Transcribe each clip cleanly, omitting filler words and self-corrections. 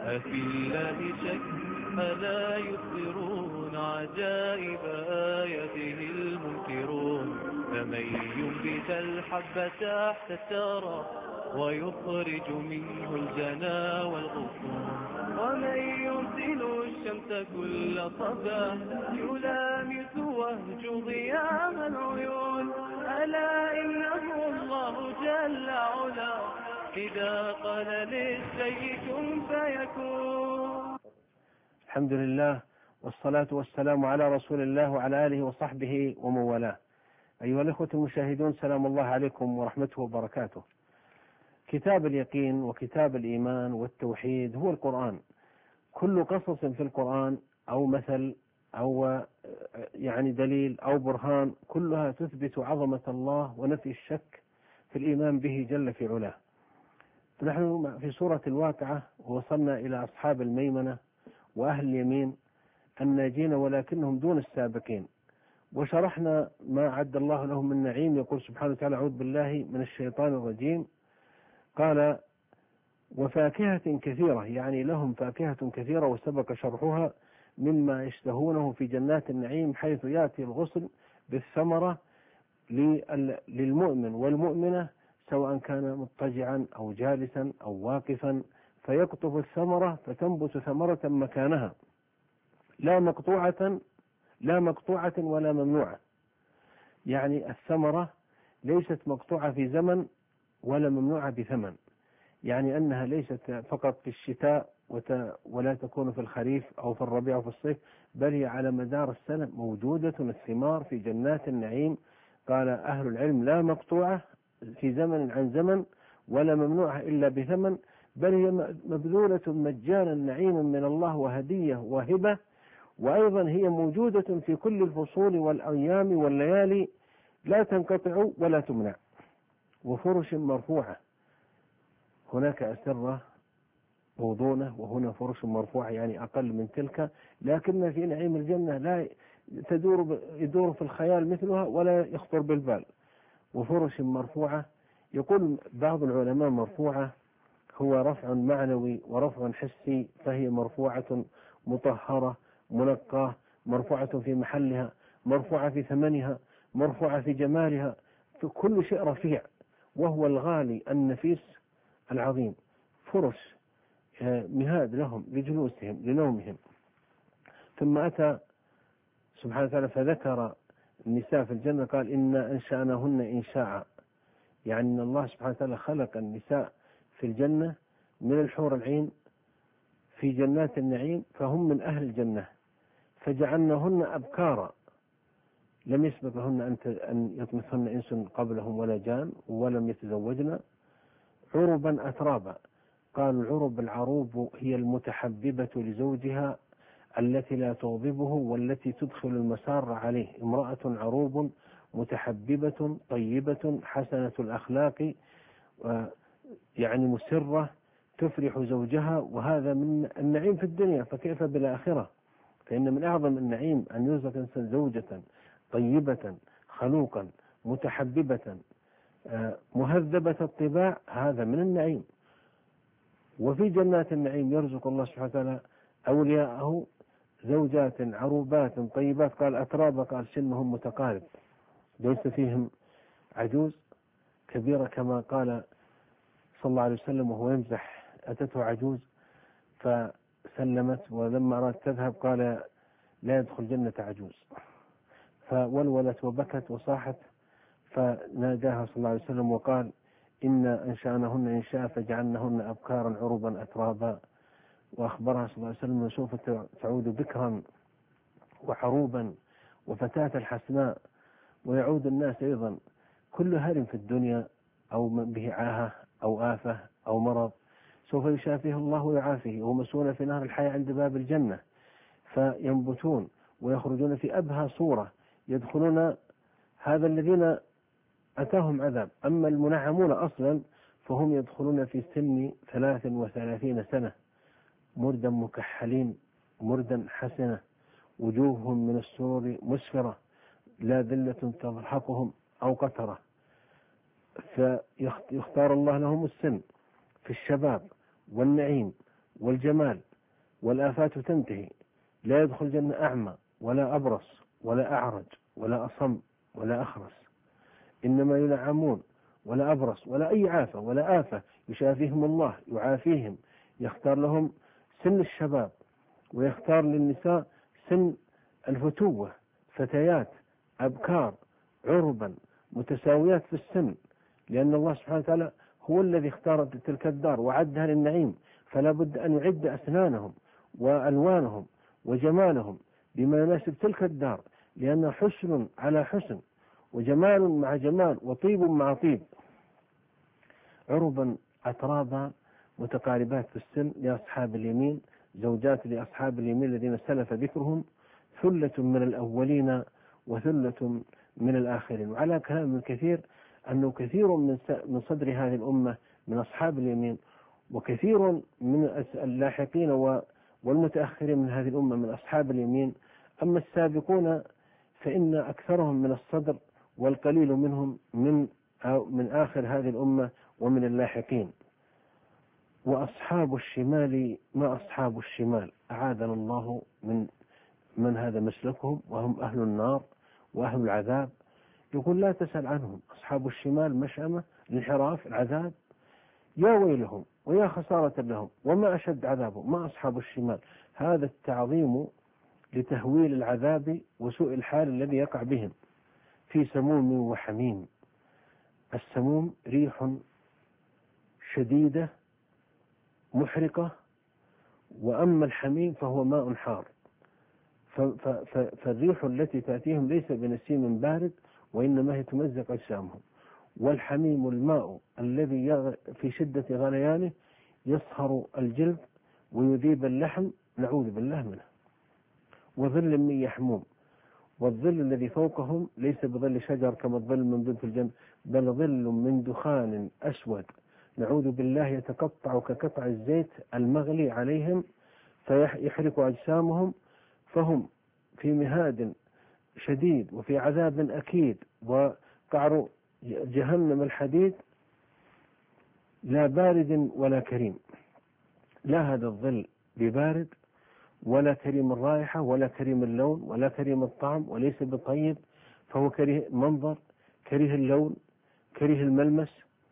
أفي الله شك ألا يبصرون عجائب آياته المنكرون فمن ينبت الحب تحت الثرى ويخرج منه الجنا والغصون ومن يرسل الشمس كل صباح يلامس وهج ضياء العيون ألا إنه الله جل علا إذا قال للشيء كن فيكون. الحمد لله والصلاة والسلام على رسول الله وعلى آله وصحبه ومن والاه. أيها الأخوة المشاهدون، سلام الله عليكم ورحمته وبركاته. كتاب اليقين وكتاب الإيمان والتوحيد هو القرآن. كل قصص في القرآن أو مثل أو دليل أو برهان كلها تثبت عظمة الله ونفي الشك في الإيمان به جل في علاه. نحن في سورة الواقعة وصلنا إلى أصحاب الميمنة وأهل اليمين الناجين ولكنهم دون السابقين، وشرحنا ما عد الله لهم من نعيم. يقول سبحانه وتعالى: أعوذ بالله من الشيطان الرجيم. قال: وفاكهة كثيرة، يعني لهم فاكهة كثيرة وسبق شرحها مما يشتهونه في جنات النعيم، حيث يأتي الغصن بالثمرة للمؤمن والمؤمنة سواء كان مضطجعا أو جالسا أو واقفا، فيقطف الثمرة فتنبت ثمرة مكانها لا مقطوعة ولا ممنوعة. يعني الثمرة ليست مقطوعة في زمن ولا ممنوعة بثمن، يعني أنها ليست فقط في الشتاء ولا تكون في الخريف أو في الربيع أو في الصيف، بل هي على مدار السنة موجودة الثمار في جنات النعيم. قال أهل العلم: لا مقطوعة في زمن عن زمن ولا ممنوعة إلا بثمن، بل هي مبذولة مجانا نعيم من الله وهدية وهبة، وأيضا هي موجودة في كل الفصول والأيام والليالي لا تنقطع ولا تمنع. وفرش مرفوعة، هناك أسرة موضونة وهنا فرش مرفوعة يعني أقل من تلك، لكن في نعيم الجنة لا يدور في الخيال مثلها ولا يخطر بالبال. وفرش مرفوعة، يقول بعض العلماء مرفوعة هو رفع معنوي ورفع حسي، فهي مرفوعة مطهرة منقاة، مرفوعة في محلها، مرفوعة في ثمنها، مرفوعة في جمالها، في كل شيء رفيع، وهو الغالي النفيس العظيم. فرش مهاد لهم لجلوسهم لنومهم. ثم أتى سبحانه وتعالى فذكر النساء في الجنة، قال: إنا أنشأناهن إنشاء، يعني أن الله سبحانه وتعالى خلق النساء في الجنة من الحور العين في جنات النعيم، فهم من أهل الجنة، فجعلناهن أبكارا لم يسبق لهن أن يطمثهن إنس قبلهم ولا جان ولم يتزوجن، عربا أترابا. قالوا: العرب العروب هي المتحببة لزوجها التي لا تغضبه والتي تدخل المسار عليه، امرأة عروب متحببة طيبة حسنة الأخلاق، يعني مسرة تفرح زوجها، وهذا من النعيم في الدنيا، فكيف بالآخرة؟ فإن من أعظم النعيم أن يرزق إنسان زوجة طيبة خلوقا متحببة مهذبة الطباع، هذا من النعيم. وفي جنات النعيم يرزق الله سبحانه وتعالى أولياءه زوجات عروبات طيبات، قال أترابا، قال سنهم متقارب، ليس فيهم عجوز كبيرة كما قال صلى الله عليه وسلم وهو يمزح: أتته عجوز فسلمت، ولما أرادت تذهب قال: لا يدخل جنة عجوز، فولولت وبكت وصاحت، فناداها صلى الله عليه وسلم وقال: إنا أنشأناهن إنشاء فجعلناهن أبكارا عربا أترابا. وأخبرها صلى الله عليه وسلم: سوف تعود بكرا وحروبا وفتاة الحسناء. ويعود الناس أيضا كل هرم في الدنيا أو به عاهة أو آفة أو مرض سوف يشافيه الله ويعافيه، ومسؤول في نهر الحياة عند باب الجنة، فينبتون ويخرجون في أبهى صورة، يدخلون هذا الذين أتاهم عذاب. أما المنعمون أصلا فهم يدخلون في سن 33 سنة مردا مكحلين مردا حسنة، وجوههم من السرور مسفرة، لا ذلة تضحكهم أو قترة. فيختار الله لهم السن في الشباب والنعيم والجمال، والآفات تنتهي. لا يدخل الجنة أعمى ولا أبرص ولا أعرج ولا أصم ولا أخرس، إنما ينعمون ولا أبرص ولا أي عافة ولا آفة، يشافيهم الله يعافيهم، يختار لهم سن الشباب، ويختار للنساء سن الفتوة، فتيات أبكار عربا متساويات في السن، لأن الله سبحانه وتعالى هو الذي اختار تلك الدار وعدها للنعيم، فلا بد أن يعد أسنانهم وألوانهم وجمالهم بما يناسب تلك الدار، لأن حسن على حسن وجمال مع جمال وطيب مع طيب. عربا أترابا متقاربات في السن لأصحاب اليمين، زوجات لأصحاب اليمين الذين سلف ذكرهم، ثلة من الأولين وثلة من الآخرين. وعلى كلام كثير أنه كثير من صدر هذه الأمة من أصحاب اليمين، وكثير من اللاحقين والمتأخرين من هذه الأمة من أصحاب اليمين. أما السابقون فإن أكثرهم من الصدر، والقليل منهم من آخر هذه الأمة ومن اللاحقين. وأصحاب الشمال ما أصحاب الشمال، أعاذنا الله من هذا مسلكهم، وهم أهل النار وأهل العذاب. يقول لا تسأل عنهم، أصحاب الشمال مشأمة الانحراف العذاب، يا ويلهم ويا خسارة لهم وما أشد عذابهم. ما أصحاب الشمال، هذا التعظيم لتهويل العذاب وسوء الحال الذي يقع بهم. في سموم وحميم، السموم ريح شديدة محرقة، وأما الحميم فهو ماء حار. فالريح التي تأتيهم ليس بنسيم بارد، وإنما هي تمزق أجسامهم. والحميم الماء الذي في شدة غليانه يصهر الجلد ويذيب اللحم، نعوذ بالله منه. وظل من يحموم، والظل الذي فوقهم ليس بظل شجر كما الظل موجود في الجنة، بل ظل من دخان أسود نعوذ بالله يتقطع كقطع الزيت المغلي عليهم فيحرق أجسامهم، فهم في مهاد شديد وفي عذاب أكيد وقعر جهنم الحديد، لا بارد ولا كريم. لا هذا الظل ببارد ولا كريم الرائحة ولا كريم اللون ولا كريم الطعم وليس بطيب، فهو كريه المنظر كريه اللون كريه الملمس.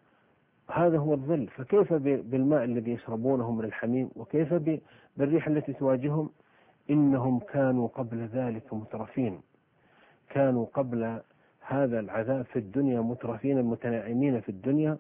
هذا هو الظل. فكيف بالماء الذي يشربونه من الحميم، وكيف بالريح التي تواجههم؟ إنهم كانوا قبل ذلك مترفين، كانوا قبل هذا العذاب في الدنيا مترفين متناعمين في الدنيا،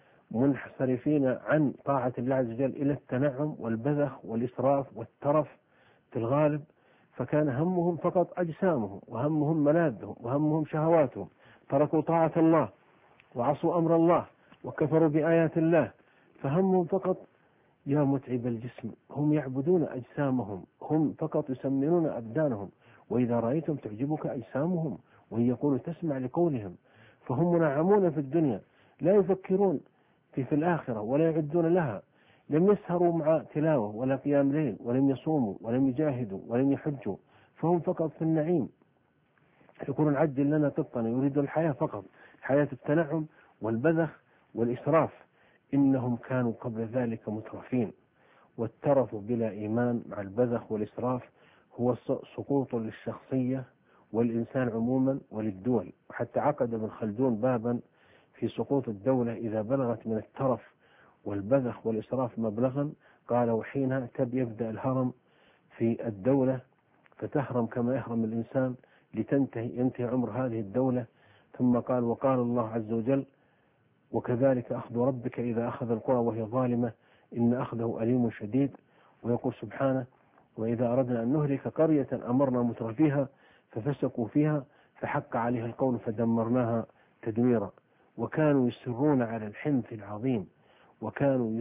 منحصرفين عن طاعة الله عز وجل إلى التنعم والبذخ والإسراف والترف في الغالب. فكان همهم فقط أجسامهم، وهمهم ملاذهم، وهمهم شهواتهم. تركوا طاعة الله وعصوا أمر الله وكفروا بآيات الله، فهمهم فقط يا متعب الجسم. هم يعبدون أجسامهم، هم فقط يسمنون أبدانهم، وإذا رأيتم تعجبك أجسامهم وهي يقول تسمع لقولهم. فهم منعمون في الدنيا، لا يفكرون في الآخرة ولا يعدون لها. لم يسهروا مع تلاوة ولا قيام ليل، ولم يصوموا ولم يجاهدوا ولم يحجوا، فهم فقط في النعيم. يقولون عجل لنا قطنا، يريد الحياة فقط، حياة التنعم والبذخ والإسراف. إنهم كانوا قبل ذلك مترفين. والترف بلا إيمان مع البذخ والإسراف هو سقوط للشخصية والإنسان عموما وللدول. وحتى عقد ابن خلدون بابا في سقوط الدولة إذا بلغت من الترف والبذخ والإسراف مبلغا، قال وحينها يبدأ الهرم في الدولة، فتهرم كما يهرم الإنسان ينتهي عمر هذه الدولة. ثم قال وقال الله عز وجل وكذلك أخذ ربك إذا أخذ القرى وهي ظالمة إن أخذه أليم شديد. ويقول سبحانه وإذا أردنا أن نهلك قرية أمرنا مترفيها ففسقوا فيها فحق عليها القول فدمرناها تدميرا. وكانوا يصرون على الحنث العظيم، وكانوا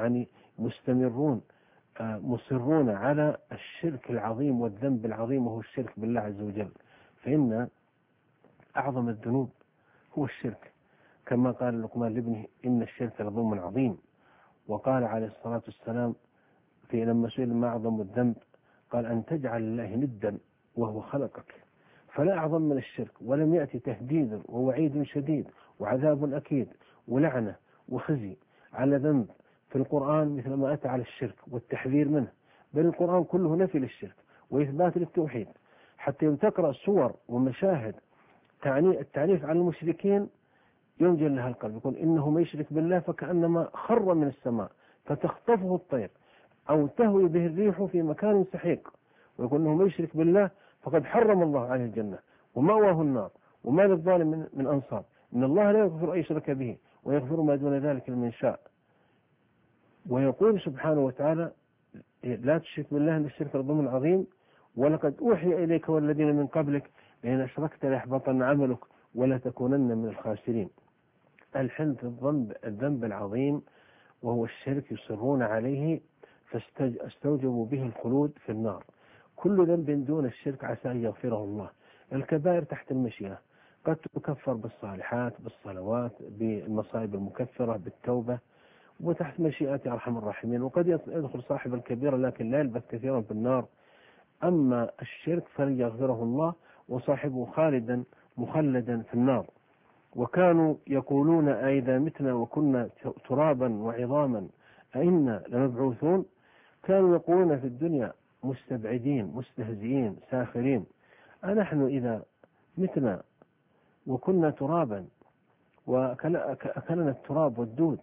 مصرون على الشرك العظيم والذنب العظيم، وهو الشرك بالله عز وجل. فإن أعظم الذنوب هو الشرك، كما قال لقمان لابنه إن الشرك لظلم عظيم. وقال عليه الصلاة والسلام لما سئل ما أعظم الذنب قال أن تجعل الله ندا وهو خلقك. فلا أعظم من الشرك، ولم يأتي تهديد ووعيد شديد وعذاب أكيد ولعنة وخزي على ذنب في القرآن مثل ما أتى على الشرك والتحذير منه، بل القرآن كله نفي للشرك وإثبات للتوحيد. حتى يوم تقرأ صور ومشاهد التعنيف على المشركين ينجل لها القلب، يقول إنه ما يشرك بالله فكأنما خر من السماء فتخطفه الطير أو تهوي به الريح في مكان سحيق، ويقول إنه ما يشرك بالله فقد حرم الله عليه الجنة ومأواه النار وما للظالم من أنصار، إن الله لا يغفر أن يشرك به ويغفر ما دون ذلك لمن شاء. ويقول سبحانه وتعالى لا تشرك بالله إن الشرك لظلم عظيم، ولقد أوحي إليك والذين من قبلك لئن أشركت ليحبطن عملك ولا تكونن من الخاسرين. الحنث الذنب العظيم وهو الشرك يصرون عليه فاستوجبوا به الخلود في النار. كل ذنب دون الشرك عسى أن يغفره الله. الكبائر تحت المشيئة، قد تكفر بالصالحات بالصلوات بالمصائب المكفرة بالتوبة وتحت مشيئة أرحم الراحمين، وقد يدخل صاحب الكبيرة لكن لا يلبث كثيرا في النار. أما الشرك فلن يغفره الله وصاحبه خالدا مخلدا في النار. وكانوا يقولون أئذا متنا وكنا ترابا وعظاما أئنا لمبعوثون. كانوا يقولون في الدنيا مستبعدين مستهزئين ساخرين، أنحن إذا متنا وكنا ترابا وأكلنا التراب والدود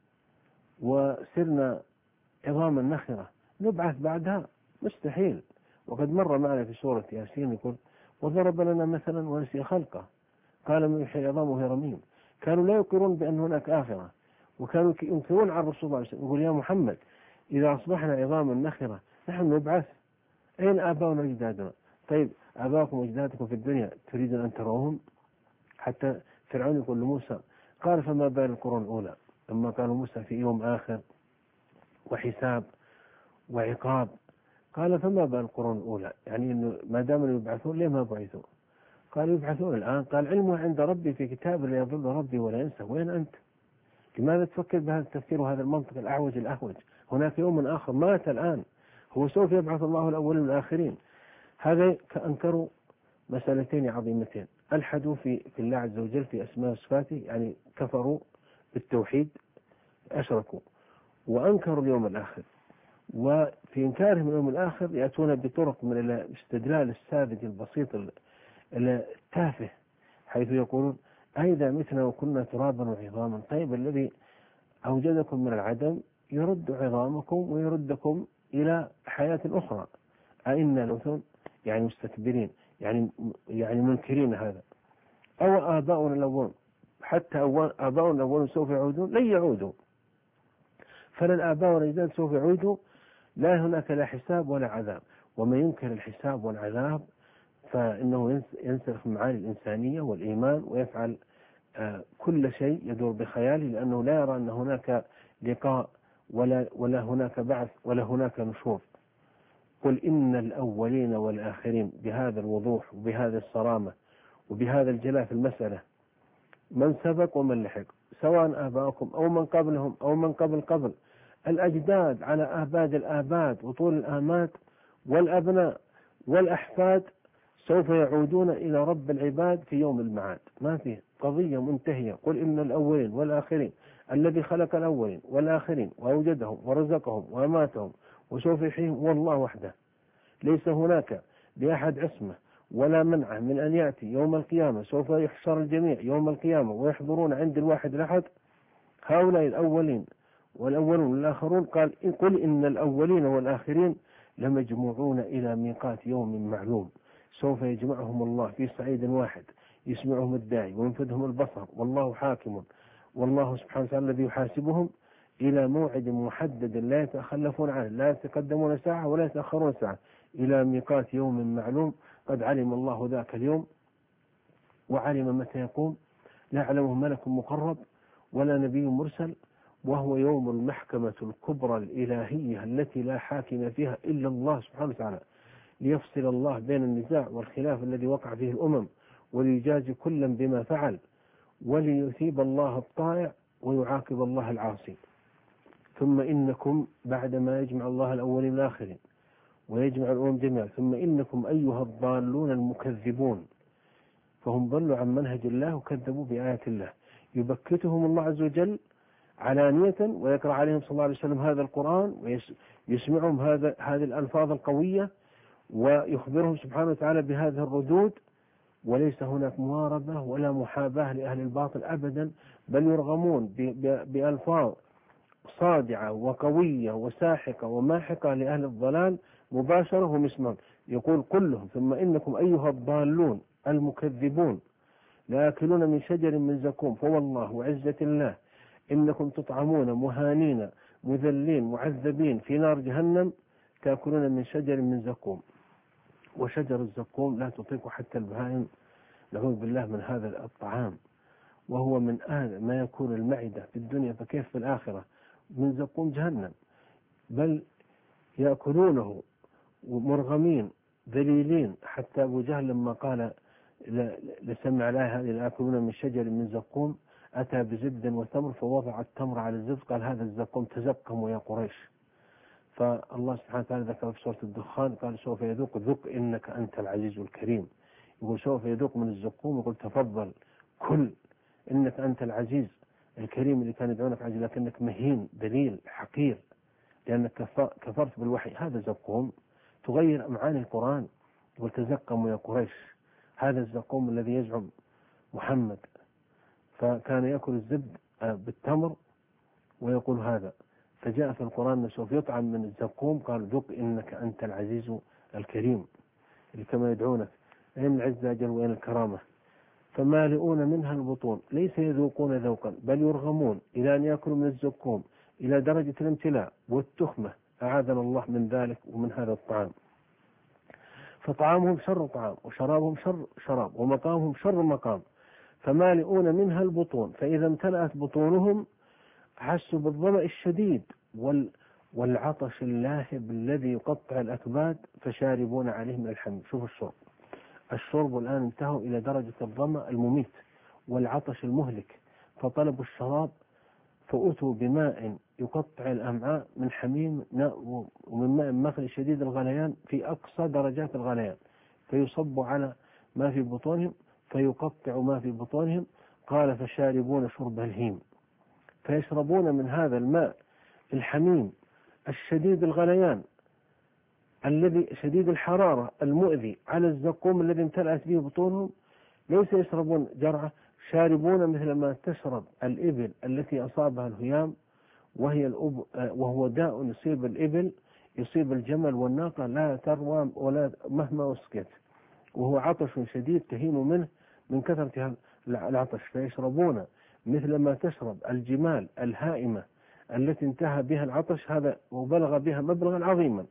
وسرنا عظاما نخرة نبعث بعدها؟ مستحيل. وقد مر معنا في سورة ياسين يقول وضرب لنا مثلا ونسي خلقه قال من يحيي العظام وهي رميم. كانوا لا يقرون بأن هناك آخرة، وكانوا ينكرون عن الرسول صلى الله عليه وسلم، يقول يا محمد إذا أصبحنا عظاما نخرة نحن نبعث، أين آباؤنا وأجدادنا؟ طيب آباؤكم وأجدادكم في الدنيا تريدون أن تروهم؟ حتى فرعون يقول لموسى قال فما بال القرون الأولى، لما قالوا موسى في يوم آخر وحساب وعقاب قال فما بال القرون الأولى، يعني إنه ما دام يبعثون ليه ما بعثوا؟ قالوا يبعثون الآن، قال علمه عند ربي في كتاب لا يضل ربي ولا ينسى. وين أنت؟ لماذا تفكر بهذا التفكير وهذا المنطق الأعوج الأهوج؟ هناك يوم آخر مات الآن، هو سوف يبعث الله الأولين والآخرين. هذا كأنكروا مسألتين عظيمتين، ألحدوا في الله عز وجل في أسماء وصفاته، يعني كفروا بالتوحيد أشركوا، وأنكروا اليوم الآخر. وفي إنكارهم اليوم الآخر يأتون بطرق من الاستدلال الساذج البسيط التافه، حيث يقولون أئذا متنا وكنا ترابا وعظاما. طيب الذي أوجدكم من العدم يرد عظامكم ويردكم إلى حياة أخرى، أئنا لمثل يعني مستكبرين يعني منكرين هذا. أو آباؤنا الأولون، حتى آباؤنا الأولون سوف يعودون؟ لن يعودوا، فلن آباؤنا الجداد سوف يعودوا. لا هناك لا حساب ولا عذاب، ومن ينكر الحساب والعذاب فإنه ينسلخ معاني الإنسانية والإيمان ويفعل كل شيء يدور بخياله، لأنه لا يرى أن هناك لقاء ولا هناك بعث ولا هناك نشور. قل إن الأولين والآخرين، بهذا الوضوح وبهذه الصرامة وبهذا الجلاء في المسألة، من سبق ومن لحق، سواء آباؤكم أو من قبلهم أو من قبل الأجداد على آباد الآباد وطول الآماد والأبناء والأحفاد سوف يعودون إلى رب العباد في يوم المعاد. ما فيه قضية منتهية. قل إن الأولين والآخرين الذي خلق الأولين والآخرين وأوجدهم ورزقهم وأماتهم وسوف يحييهم والله وحده، ليس هناك لأحد عصمة ولا منعه من أن يأتي يوم القيامة. سوف يحشر الجميع يوم القيامة ويحضرون عند الواحد الأحد. هؤلاء الأولين والأولون والآخرون قال قل إن الأولين والآخرين لمجموعون إلى ميقات يوم معلوم، سوف يجمعهم الله في صعيد واحد، يسمعهم الداعي وينفذهم البصر والله حاكم، والله سبحانه وتعالى الذي يحاسبهم إلى موعد محدد لا يتخلفون عنه، لا يتقدمون ساعة ولا يتأخرون ساعة، إلى ميقات يوم معلوم قد علم الله ذاك اليوم وعلم متى يقوم، لا يعلمه ملك مقرب ولا نبي مرسل، وهو يوم المحكمة الكبرى الإلهية التي لا حاكم فيها إلا الله سبحانه وتعالى، ليفصل الله بين النزاع والخلاف الذي وقع فيه الأمم، وليجازي كلا بما فعل، وليثيب الله الطائع ويعاقب الله العاصي. ثم إنكم بعدما يجمع الله الأولين والآخرين ويجمع الأمم جميعا، ثم إنكم أيها الضالون المكذبون، فهم ضلوا عن منهج الله وكذبوا بآيات الله، يبكتهم الله عز وجل علانية ويقرأ عليهم صلى الله عليه وسلم هذا القرآن ويسمعهم هذه الألفاظ القوية ويخبرهم سبحانه وتعالى بهذه الردود، وليس هناك مواربة ولا محاباة لأهل الباطل أبدا، بل يرغمون بألفاظ صادعة وقوية وساحقة وماحقة لأهل الضلال مباشرة هم يسمعون. يقول كلهم ثم إنكم أيها الضالون المكذبون لآكلون من شجر من زقوم فوالله وعزة الله إنكم تطعمون مهانين مذلين معذبين في نار جهنم تأكلون من شجر من زقوم. وشجر الزقوم لا تطيق حتى البهائم، نعوذ بالله من هذا الطعام، وهو من ما يكون المعدة في الدنيا فكيف في الآخرة، من زقوم جهنم، بل يأكلونه مرغمين ذليلين. حتى أبو جهل لما قال لسمع الآية هذه لآكلون من شجر من زقوم أتى بزبد وتمر فوضع التمر على الزبد قال هذا الزقوم تزقموا يا قريش. فالله سبحانه وتعالى ذكر في سورة الدخان قال سوف يذوق ذق إنك أنت العزيز الكريم. يقول سوف يذوق من الزقوم، يقول تفضل كل إنك أنت العزيز الكريم اللي كان يدعونك عزيز لكنك مهين ذليل حقير لأنك كفرت بالوحي. هذا زقوم تغير معاني القرآن. يقول تزقموا يا قريش، هذا الزقوم الذي يزعم محمد، فكان يأكل الزبد بالتمر ويقول هذا. فجاء في القرآن أنه سوف يطعم من الزقوم قال ذق إنك أنت العزيز الكريم، اللي كما يدعونك أين العزة أجل وأين الكرامة. فمالئون منها البطون ليس يذوقون ذوقا بل يرغمون إلى أن يأكلوا من الزقوم إلى درجة الامتلاء والتخمة، أعاذنا الله من ذلك ومن هذا الطعام. فطعامهم شر طعام وشرابهم شر شراب ومقامهم شر مقام. فمالئون منها البطون فإذا امتلأت بطونهم حسوا بالظمأ الشديد والعطش اللاهب الذي يقطع الأكباد فشاربون عليه من الحميم. شوف الشرب الآن انتهوا إلى درجة الظمأ المميت والعطش المهلك، فطلبوا الشراب فأتوا بماء يقطع الأمعاء من حميم ومن ماء مغلي شديد الغليان في أقصى درجات الغليان، فيصب على ما في بطونهم فيقطع ما في بطونهم. قال فشاربون شرب الهيم، فيشربون من هذا الماء الحميم الشديد الغليان الذي شديد الحرارة المؤذي على الزقوم الذي امتلأت به بطونهم. ليس يشربون جرعة، شاربون مثل ما تشرب الإبل التي أصابها الهيام وهو داء يصيب الإبل يصيب الجمل والناقة لا تروى ولا مهما أسقت، وهو عطش شديد تهيم منه من كثرة العطش. فيشربون مثل ما تشرب الجمال الهائمة التي انتهى بها العطش هذا وبلغ بها مبلغا عظيما.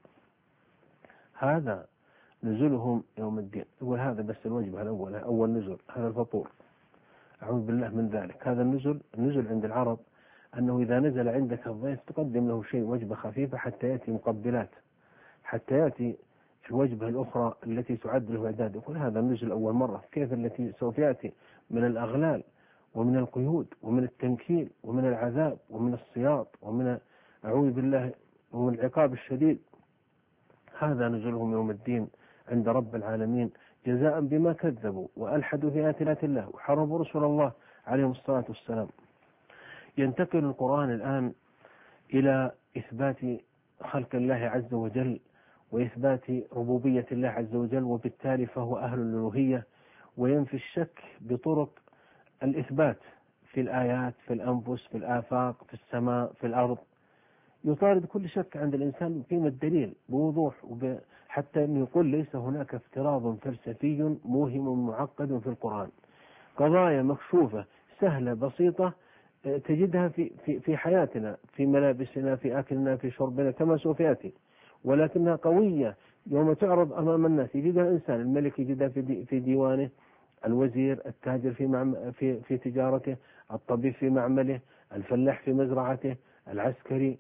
هذا نزلهم يوم الدين. يقول هذا بس الوجبة الأول، أول نزل هذا الفطور، أعوذ بالله من ذلك. هذا النزل عند العرب أنه إذا نزل عندك الضيف تقدم له شيء وجبة خفيفة حتى يأتي مقبلات، حتى يأتي الوجبة الأخرى التي تعد له إعداد. يقول هذا النزل أول مرة، كيف التي سوف يأتي من الأغلال ومن القيود ومن التنكيل ومن العذاب ومن الصياط ومن أعوذ بالله ومن العقاب الشديد. هذا نزلهم يوم الدين عند رب العالمين جزاء بما كذبوا وألحدوا في آيات الله وحاربوا رسول الله عليهم الصلاة والسلام. ينتقل القرآن الآن إلى إثبات خلق الله عز وجل وإثبات ربوبية الله عز وجل، وبالتالي فهو أهل الألوهية، وينفي الشك بطرق الإثبات في الآيات في الأنفس في الآفاق في السماء في الأرض. يطارد كل شك عند الإنسان قيمة الدليل بوضوح، حتى أنه يقول ليس هناك افتراض فلسفي موهم معقد في القرآن. قضايا مكشوفة سهلة بسيطة تجدها في حياتنا، في ملابسنا في أكلنا في شربنا كما سوف يأتي، ولكنها قوية يوم تعرض أمام الناس يجدها الإنسان. الملك يجدها في ديوانه، الوزير التاجر في تجارته، الطبيب في معمله، الفلاح في مزرعته، العسكري،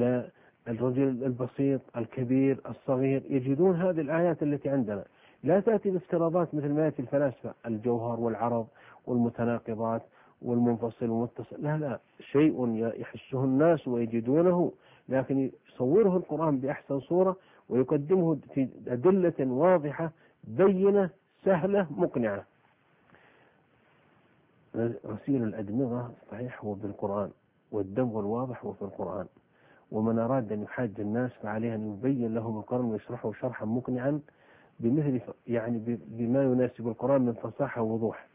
الرجل البسيط الكبير الصغير، يجدون هذه الآيات التي عندنا. لا تأتي بافتراضات مثل ما يأتي الفلاسفة الجوهر والعرض والمتناقضات والمنفصل والمتصل، لا شيء يحسه الناس ويجدونه، لكن يصوره القرآن بأحسن صورة ويقدمه في أدلة واضحة بينة سهلة مقنعة. غسيل الأدمغة صحيح هو بالقرآن، والدمغ الواضح هو في القرآن. ومن أراد أن يحاج الناس فعليه أن يبين لهم القرآن ويشرحه شرحا مقنعا بمثل يعني بما يناسب القرآن من فصاحة ووضوح.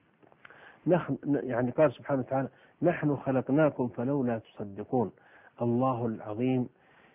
نحن يعني قال سبحانه وتعالى: نحن خلقناكم فلولا تصدقون. الله العظيم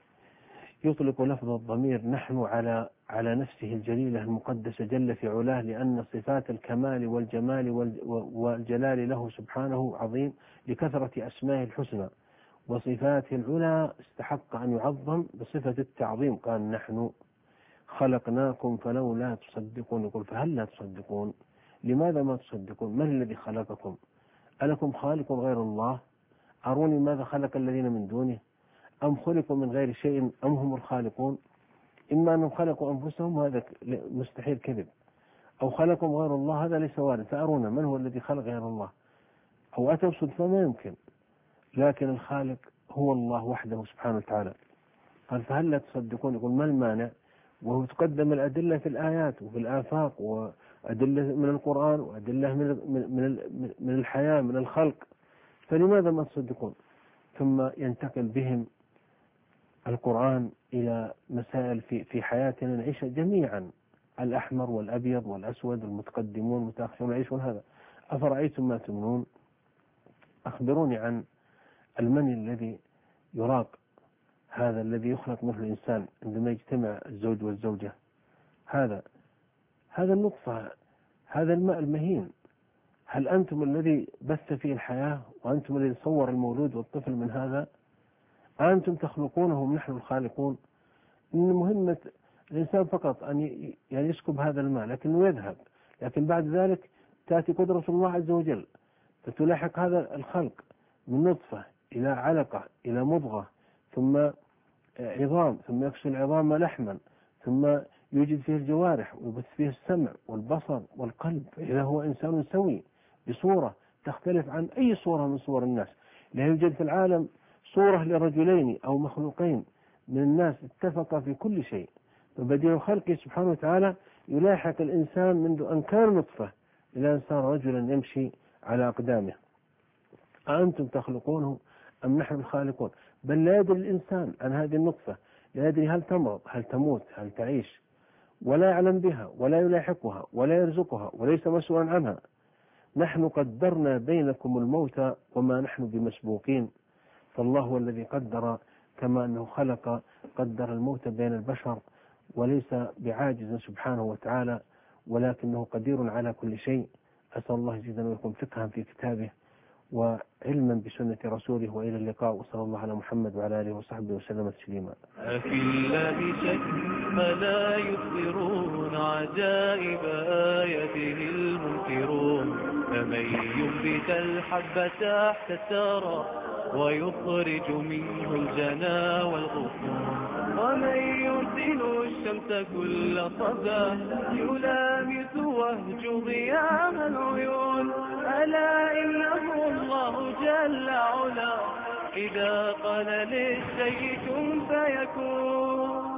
يطلق لفظ الضمير نحن على نفسه الجليلة المقدسة جل في علاه، لأن صفات الكمال والجمال والجلال له سبحانه عظيم لكثرة أسمائه الحسنى، وصفاته العلى استحق أن يعظم بصفة التعظيم. قال: نحن خلقناكم فلولا تصدقون. يقول: فهل لا تصدقون؟ لماذا ما تصدقون؟ من الذي خلقكم؟ ألكم خالق غير الله؟ أروني ماذا خلق الذين من دونه، أم خلقوا من غير شيء أم هم الخالقون؟ إما أنهم خلقوا أنفسهم، هذا مستحيل كذب، أو خلقوا غير الله، هذا ليس وارد. فأرونا من هو الذي خلق غير الله، أو أتوا صدفة ما يمكن، لكن الخالق هو الله وحده سبحانه وتعالى. قال: فهل لا تصدقون؟ يقول: ما المانع؟ وهو تقدم الأدلة في الآيات وفي الآفاق، وأدلة من القرآن، وأدلة من الحياة من الخلق، فلماذا ما تصدقون؟ ثم ينتقل بهم القرآن إلى مسائل في حياتنا نعيشها جميعا، الأحمر والأبيض والأسود، المتقدمون والمتأخرون يعيشون هذا. أفرأيتم ما تمنون؟ أخبروني عن المني الذي يراق، هذا الذي يخلق منه الإنسان عندما يجتمع الزوج والزوجة، هذا النطفة، هذا الماء المهين. هل أنتم الذي بث فيه الحياة، وأنتم الذي صور المولود والطفل من هذا؟ أنتم تخلقونه ونحن نحن الخالقون؟ إن مهمة الإنسان فقط أن يعني يسكب هذا الماء لكنه يذهب، لكن بعد ذلك تأتي قدرة الله عز وجل فتلاحق هذا الخلق من نطفة إلى علقة إلى مضغة، ثم عظام، ثم يكسو العظام لحما، ثم يوجد فيه الجوارح ويبث فيه السمع والبصر والقلب، إذا هو إنسان سوي بصورة تختلف عن أي صورة من صور الناس. لا يوجد في العالم صورة لرجلين أو مخلوقين من الناس اتفق في كل شيء. فبديع خلقه سبحانه وتعالى يلاحق الإنسان منذ أن كان نطفة إلى أن صار رجلا يمشي على أقدامه. أأنتم تخلقونه أم نحن الخالقون؟ بل لا يدري الإنسان عن هذه النطفة، لا يدري هل تمرض، هل تموت، هل تعيش، ولا يعلم بها ولا يلاحقها ولا يرزقها وليس مسؤولا عنها. نحن قدرنا بينكم الموت وما نحن بمسبوقين. فالله هو الذي قدر، كما أنه خلق قدر الموت بين البشر، وليس بعاجز سبحانه وتعالى، ولكنه قدير على كل شيء. أسأل الله يزيدنا ويكون فقها في كتابه وعلما بسنة رسوله، وإلى اللقاء، وصلى الله على محمد وعلى آله وصحبه وسلم تسليما. أفي الله شك فلا يبصرون عجائب آياته المنكرون، فمن ينبت الحب تحت الثرى ويخرج منه الجنى والغصون، ومن يرسل الشمس كل صباح يلامس وهج ضياء العيون، ألا إنه الله جل علا إذا قال للشيء كن فيكون.